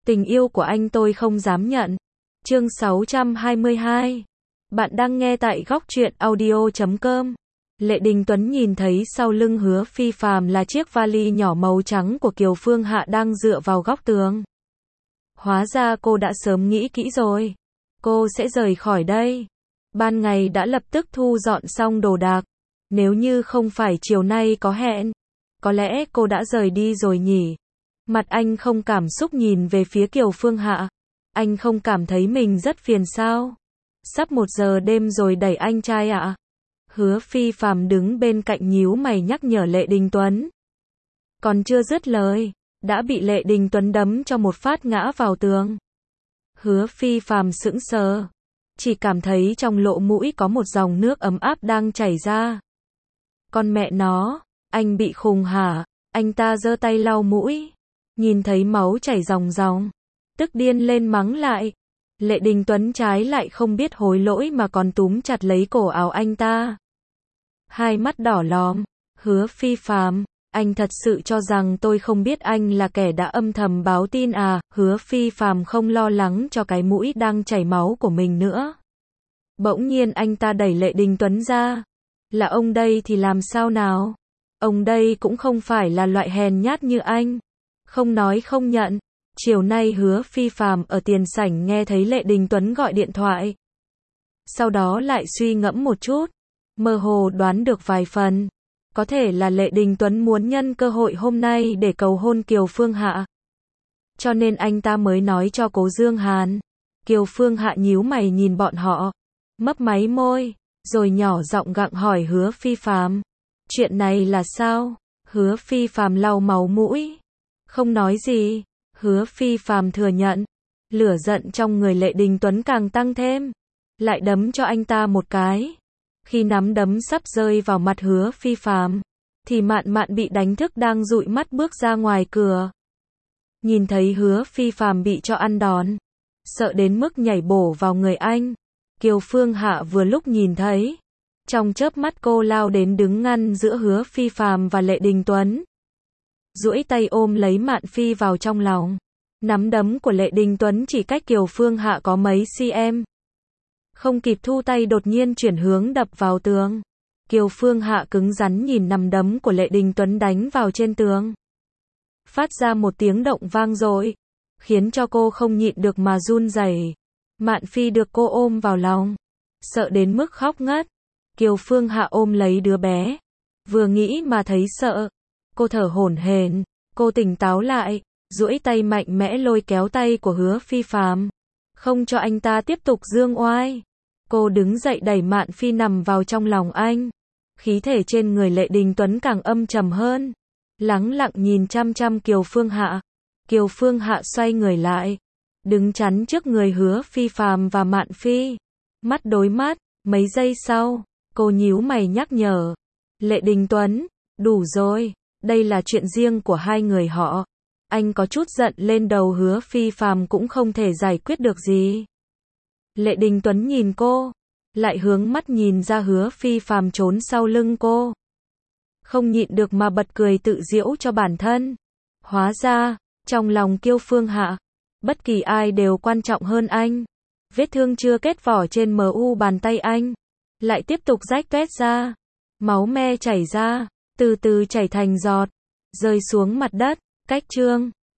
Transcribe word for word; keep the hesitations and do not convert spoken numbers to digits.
Tình yêu của anh tôi không dám nhận. Chương sáu trăm hai mươi hai. Bạn đang nghe tại góc truyện audio chấm com. Lệ Đình Tuấn nhìn thấy sau lưng Hứa Phi Phàm là chiếc vali nhỏ màu trắng của Kiều Phương Hạ đang dựa vào góc tường. Hóa ra cô đã sớm nghĩ kỹ rồi. Cô sẽ rời khỏi đây. Ban ngày đã lập tức thu dọn xong đồ đạc. Nếu như không phải chiều nay có hẹn, có lẽ cô đã rời đi rồi nhỉ. Mặt anh không cảm xúc nhìn về phía Kiều Phương Hạ. Anh không cảm thấy mình rất phiền sao? Sắp một giờ đêm rồi đẩy anh trai ạ. Hứa Phi Phàm đứng bên cạnh nhíu mày nhắc nhở Lệ Đình Tuấn. Còn chưa dứt lời, đã bị Lệ Đình Tuấn đấm cho một phát ngã vào tường. Hứa Phi Phàm sững sờ, chỉ cảm thấy trong lỗ mũi có một dòng nước ấm áp đang chảy ra. Con mẹ nó, anh bị khùng hả? Anh ta giơ tay lau mũi, nhìn thấy máu chảy ròng ròng, tức điên lên mắng lại. Lệ Đình Tuấn trái lại không biết hối lỗi mà còn túm chặt lấy cổ áo anh ta. Hai mắt đỏ lòm, Hứa Phi Phàm, anh thật sự cho rằng tôi không biết anh là kẻ đã âm thầm báo tin à? Hứa Phi Phàm không lo lắng cho cái mũi đang chảy máu của mình nữa. Bỗng nhiên anh ta đẩy Lệ Đình Tuấn ra. Là ông đây thì làm sao nào? Ông đây cũng không phải là loại hèn nhát như anh. Không nói không nhận. Chiều nay Hứa Phi Phàm ở tiền sảnh nghe thấy Lệ Đình Tuấn gọi điện thoại. Sau đó lại suy ngẫm một chút, mơ hồ đoán được vài phần. Có thể là Lệ Đình Tuấn muốn nhân cơ hội hôm nay để cầu hôn Kiều Phương Hạ. Cho nên anh ta mới nói cho Cố Dương Hàn. Kiều Phương Hạ nhíu mày nhìn bọn họ, mấp máy môi, rồi nhỏ giọng gặng hỏi Hứa Phi Phàm. Chuyện này là sao? Hứa Phi Phàm lau máu mũi, không nói gì. Hứa Phi Phàm thừa nhận, lửa giận trong người Lệ Đình Tuấn càng tăng thêm, lại đấm cho anh ta một cái. Khi nắm đấm sắp rơi vào mặt Hứa Phi Phàm, thì Mạn Mạn bị đánh thức đang dụi mắt bước ra ngoài cửa. Nhìn thấy Hứa Phi Phàm bị cho ăn đòn, sợ đến mức nhảy bổ vào người anh. Kiều Phương Hạ vừa lúc nhìn thấy, trong chớp mắt cô lao đến đứng ngăn giữa Hứa Phi Phàm và Lệ Đình Tuấn. Duỗi tay ôm lấy Mạn Phi vào trong lòng. Nắm đấm của Lệ Đình Tuấn chỉ cách Kiều Phương Hạ có mấy cm. Không kịp thu tay đột nhiên chuyển hướng đập vào tường. Kiều Phương Hạ cứng rắn nhìn nắm đấm của Lệ Đình Tuấn đánh vào trên tường. Phát ra một tiếng động vang dội, khiến cho cô không nhịn được mà run rẩy. Mạn Phi được cô ôm vào lòng, sợ đến mức khóc ngất. Kiều Phương Hạ ôm lấy đứa bé, vừa nghĩ mà thấy sợ. Cô thở hổn hển, cô tỉnh táo lại, duỗi tay mạnh mẽ lôi kéo tay của Hứa Phi Phàm, không cho anh ta tiếp tục dương oai. Cô đứng dậy đẩy Mạn Phi nằm vào trong lòng anh. Khí thể trên người Lệ Đình Tuấn càng âm trầm hơn, lắng lặng nhìn chăm chăm Kiều Phương Hạ. Kiều Phương Hạ xoay người lại, đứng chắn trước người Hứa Phi Phàm và Mạn Phi, mắt đối mắt. Mấy giây sau, cô nhíu mày nhắc nhở, Lệ Đình Tuấn, đủ rồi. Đây là chuyện riêng của hai người họ. Anh có chút giận lên đầu Hứa Phi Phàm cũng không thể giải quyết được gì. Lệ Đình Tuấn nhìn cô, lại hướng mắt nhìn ra Hứa Phi Phàm trốn sau lưng cô. Không nhịn được mà bật cười tự giễu cho bản thân. Hóa ra, trong lòng Kiều Phương Hạ, bất kỳ ai đều quan trọng hơn anh. Vết thương chưa kết vỏ trên mu bàn tay anh, lại tiếp tục rách toét ra. Máu me chảy ra, từ từ chảy thành giọt, rơi xuống mặt đất. Cách chương